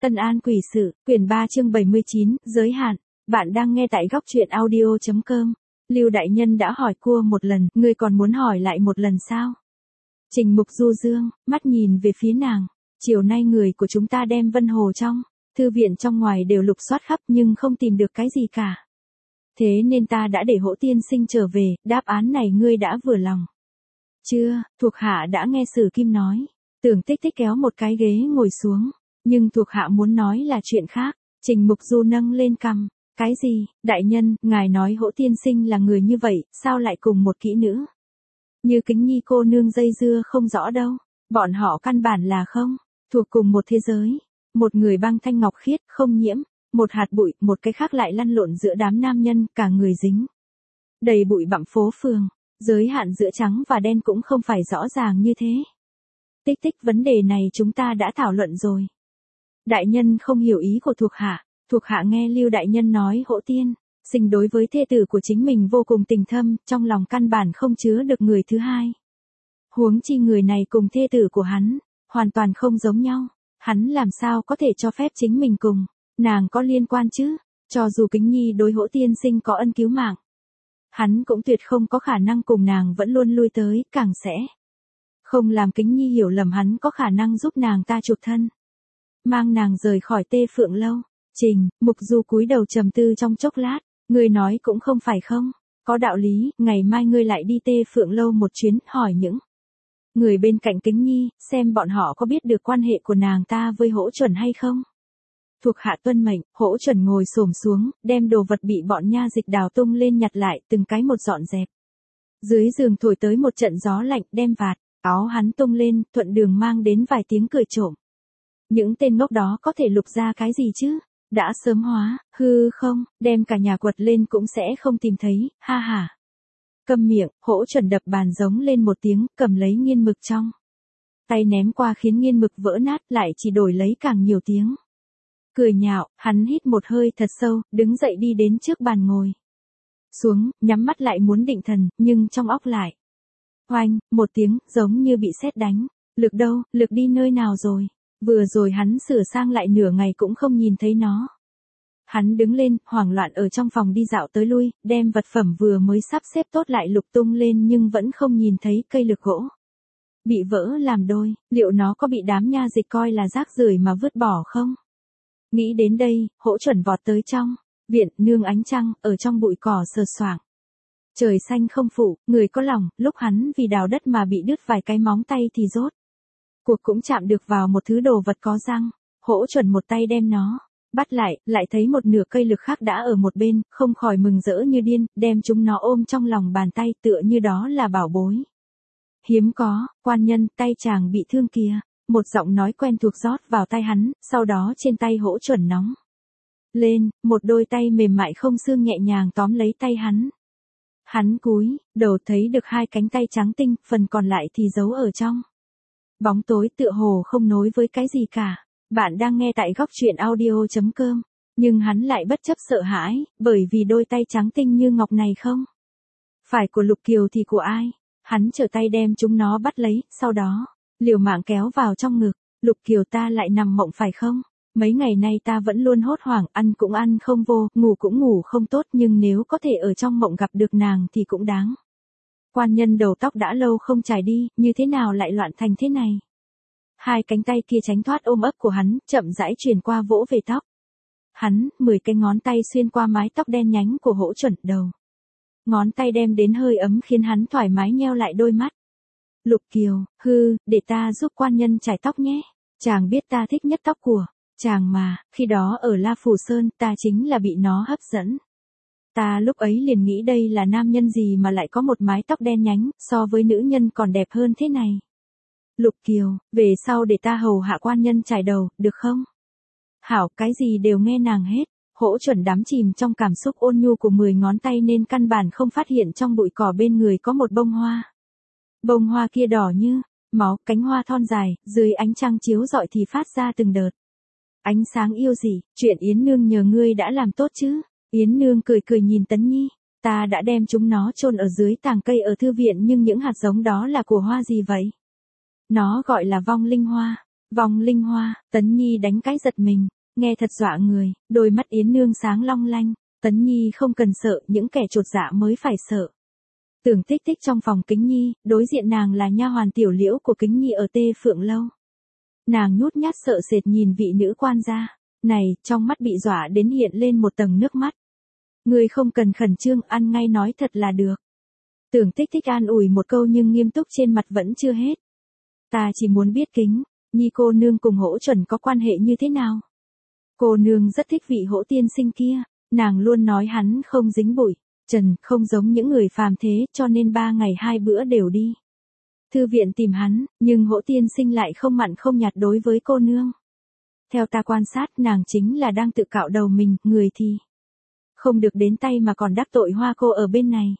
Tân An Quỷ Sự, quyển 3 chương 79, giới hạn. Bạn đang nghe tại góc truyện audio.com. Lưu đại nhân đã hỏi cua một lần, ngươi còn muốn hỏi lại một lần sao? Trình Mục du dương, mắt nhìn về phía nàng. Chiều nay người của chúng ta đem Vân Hồ trong thư viện trong ngoài đều lục soát khắp nhưng không tìm được cái gì cả. Thế nên ta đã để Hỗ tiên sinh trở về, đáp án này ngươi đã vừa lòng. Chưa, thuộc hạ đã nghe Sử Kim nói. Tưởng Tích Tích kéo một cái ghế ngồi xuống. Nhưng thuộc hạ muốn nói là chuyện khác. Trình Mục Du nâng lên cằm. Cái gì, đại nhân, ngài nói Hỗ tiên sinh là người như vậy, sao lại cùng một kỹ nữ? Như Kính Nhi cô nương dây dưa không rõ đâu. Bọn họ căn bản là không thuộc cùng một thế giới. Một người băng thanh ngọc khiết, không nhiễm. Một hạt bụi, một cái khác lại lăn lộn giữa đám nam nhân, cả người dính đầy bụi bặm phố phường. Giới hạn giữa trắng và đen cũng không phải rõ ràng như thế. Tích Tích, vấn đề này chúng ta đã thảo luận rồi. Đại nhân không hiểu ý của thuộc hạ nghe Lưu đại nhân nói Hỗ tiên sinh đối với thê tử của chính mình vô cùng tình thâm, trong lòng căn bản không chứa được người thứ hai. Huống chi người này cùng thê tử của hắn, hoàn toàn không giống nhau, hắn làm sao có thể cho phép chính mình cùng nàng có liên quan chứ? Cho dù Kính Nhi đối Hỗ tiên sinh có ân cứu mạng, hắn cũng tuyệt không có khả năng cùng nàng vẫn luôn lui tới, càng sẽ không làm Kính Nhi hiểu lầm hắn có khả năng giúp nàng ta chuộc thân, mang nàng rời khỏi Tê Phượng Lâu. Trình Mục Du cúi đầu trầm tư trong chốc lát, ngươi nói cũng không phải không, có đạo lý, ngày mai ngươi lại đi Tê Phượng Lâu một chuyến, hỏi những người bên cạnh Kính Nhi, xem bọn họ có biết được quan hệ của nàng ta với Hỗ Chuẩn hay không. Thuộc hạ tuân mệnh. Hỗ Chuẩn ngồi xổm xuống, đem đồ vật bị bọn nha dịch đào tung lên nhặt lại, từng cái một dọn dẹp. Dưới giường thổi tới một trận gió lạnh, đem vạt áo hắn tung lên, thuận đường mang đến vài tiếng cười trộm. Những tên ngốc đó có thể lục ra cái gì chứ? Đã sớm hóa, hư không, đem cả nhà quật lên cũng sẽ không tìm thấy, ha ha. Câm miệng. Hỗ Chuẩn đập bàn giống lên một tiếng, cầm lấy nghiên mực trong tay ném qua khiến nghiên mực vỡ nát, lại chỉ đổi lấy càng nhiều tiếng cười nhạo. Hắn hít một hơi thật sâu, đứng dậy đi đến trước bàn ngồi xuống, nhắm mắt lại muốn định thần, nhưng trong óc lại oanh một tiếng, giống như bị sét đánh. Lực đâu, lực đi nơi nào rồi? Vừa rồi hắn sửa sang lại nửa ngày cũng không nhìn thấy nó. Hắn đứng lên, hoảng loạn ở trong phòng đi dạo tới lui, đem vật phẩm vừa mới sắp xếp tốt lại lục tung lên nhưng vẫn không nhìn thấy cây lược gỗ bị vỡ làm đôi. Liệu nó có bị đám nha dịch coi là rác rưởi mà vứt bỏ không? Nghĩ đến đây, Hỗ Chuẩn vọt tới trong viện, nương ánh trăng, ở trong bụi cỏ sờ soạng. Trời xanh không phụ, người có lòng, lúc hắn vì đào đất mà bị đứt vài cái móng tay thì rốt cuộc cũng chạm được vào một thứ đồ vật có răng. Hỗ Chuẩn một tay đem nó bắt lại thấy một nửa cây lược khác đã ở một bên, không khỏi mừng rỡ như điên, đem chúng nó ôm trong lòng bàn tay tựa như đó là bảo bối hiếm có. Quan nhân, tay chàng bị thương kìa. Một giọng nói quen thuộc rót vào tai hắn, sau đó trên tay Hỗ Chuẩn nóng lên, một đôi tay mềm mại không xương nhẹ nhàng tóm lấy tay hắn. Hắn cúi đầu thấy được hai cánh tay trắng tinh, phần còn lại thì giấu ở trong bóng tối, tựa hồ không nối với cái gì cả. Bạn đang nghe tại góc truyện audio.com. Nhưng hắn lại bất chấp sợ hãi, bởi vì đôi tay trắng tinh như ngọc này không phải của Lục Kiều thì của ai. Hắn trở tay đem chúng nó bắt lấy, sau đó liều mạng kéo vào trong ngực. Lục Kiều, ta lại nằm mộng phải không? Mấy ngày nay ta vẫn luôn hốt hoảng, ăn cũng ăn không vô, ngủ cũng ngủ không tốt, nhưng nếu có thể ở trong mộng gặp được nàng thì cũng đáng. Quan nhân đầu tóc đã lâu không chải đi, như thế nào lại loạn thành thế này? Hai cánh tay kia tránh thoát ôm ấp của hắn, chậm rãi truyền qua vỗ về tóc hắn, 10 cái ngón tay xuyên qua mái tóc đen nhánh của Hỗ Chuẩn, đầu ngón tay đem đến hơi ấm khiến hắn thoải mái nheo lại đôi mắt. Lục Kiều, để ta giúp quan nhân chải tóc nhé. Chàng biết ta thích nhất tóc của chàng mà, khi đó ở La Phù Sơn ta chính là bị nó hấp dẫn. Ta lúc ấy liền nghĩ đây là nam nhân gì mà lại có một mái tóc đen nhánh, so với nữ nhân còn đẹp hơn thế này. Lục Kiều, về sau để ta hầu hạ quan nhân chải đầu, được không? Hảo, cái gì đều nghe nàng hết. Hỗ Chuẩn đắm chìm trong cảm xúc ôn nhu của 10 ngón tay nên căn bản không phát hiện trong bụi cỏ bên người có một bông hoa. Bông hoa kia đỏ như máu, cánh hoa thon dài, dưới ánh trăng chiếu rọi thì phát ra từng đợt ánh sáng yêu dị. Chuyện Yến nương nhờ ngươi đã làm tốt chứ? Yến nương cười cười nhìn Tấn Nhi. Ta đã đem chúng nó chôn ở dưới tàng cây ở thư viện, nhưng những hạt giống đó là của hoa gì vậy? Nó gọi là vong linh hoa. Vong linh hoa, Tấn Nhi đánh cái giật mình, nghe thật dọa người, đôi mắt Yến Nương sáng long lanh, Tấn Nhi không cần sợ, những kẻ chột dạ mới phải sợ. Tưởng Tích Tích trong phòng Kính Nhi, đối diện nàng là nha hoàn Tiểu Liễu của Kính Nhi ở Tê Phượng Lâu. Nàng nhút nhát sợ sệt nhìn vị nữ quan gia, này, trong mắt bị dọa đến hiện lên một tầng nước mắt. Ngươi không cần khẩn trương, ăn ngay nói thật là được. Tưởng Tích Tích an ủi một câu nhưng nghiêm túc trên mặt vẫn chưa hết. Ta chỉ muốn biết Kính Nhi cô nương cùng Hỗ Chuẩn có quan hệ như thế nào. Cô nương rất thích vị Hỗ tiên sinh kia, nàng luôn nói hắn không dính bụi, trần, không giống những người phàm thế, cho nên 3 ngày 2 bữa đều đi thư viện tìm hắn, nhưng Hỗ tiên sinh lại không mặn không nhạt đối với cô nương. Theo ta quan sát, nàng chính là đang tự cạo đầu mình, người thì không được đến tay mà còn đắc tội Hoa cô ở bên này.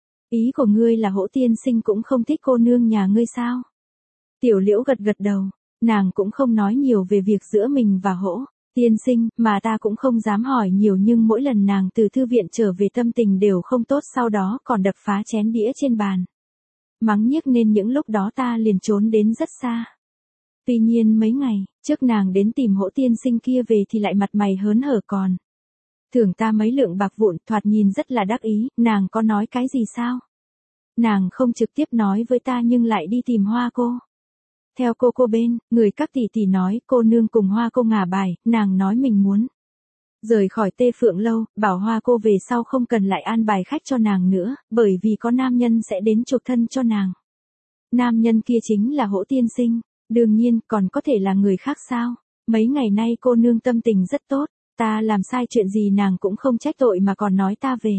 Ý của ngươi là Hỗ tiên sinh cũng không thích cô nương nhà ngươi sao? Tiểu Liễu gật gật đầu, nàng cũng không nói nhiều về việc giữa mình và Hỗ tiên sinh, mà ta cũng không dám hỏi nhiều, nhưng mỗi lần nàng từ thư viện trở về tâm tình đều không tốt, sau đó còn đập phá chén đĩa trên bàn. Mắng nhiếc nên những lúc đó ta liền trốn đến rất xa. Tuy nhiên mấy ngày trước nàng đến tìm Hỗ tiên sinh kia về thì lại mặt mày hớn hở còn thưởng ta mấy lượng bạc vụn, thoạt nhìn rất là đắc ý. Nàng có nói cái gì sao? Nàng không trực tiếp nói với ta nhưng lại đi tìm Hoa cô. Theo cô bên, người các tỷ tỷ nói cô nương cùng Hoa cô ngả bài, nàng nói mình muốn rời khỏi Tê Phượng Lâu, bảo Hoa cô về sau không cần lại an bài khách cho nàng nữa, bởi vì có nam nhân sẽ đến chuộc thân cho nàng. Nam nhân kia chính là Hỗ tiên sinh, đương nhiên còn có thể là người khác sao? Mấy ngày nay cô nương tâm tình rất tốt, ta làm sai chuyện gì nàng cũng không trách tội mà còn nói ta về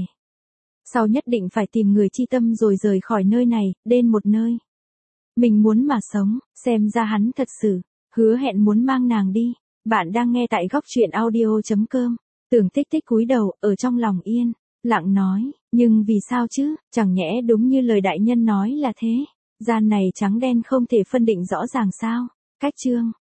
sau nhất định phải tìm người chi tâm rồi rời khỏi nơi này, đến một nơi mình muốn mà sống. Xem ra hắn thật sự hứa hẹn muốn mang nàng đi. Bạn đang nghe tại góc truyện audio.com. Tưởng Tích Tích cúi đầu, ở trong lòng yên lặng nói, nhưng vì sao chứ, chẳng nhẽ đúng như lời đại nhân nói là thế, gian này trắng đen không thể phân định rõ ràng sao? Cách chương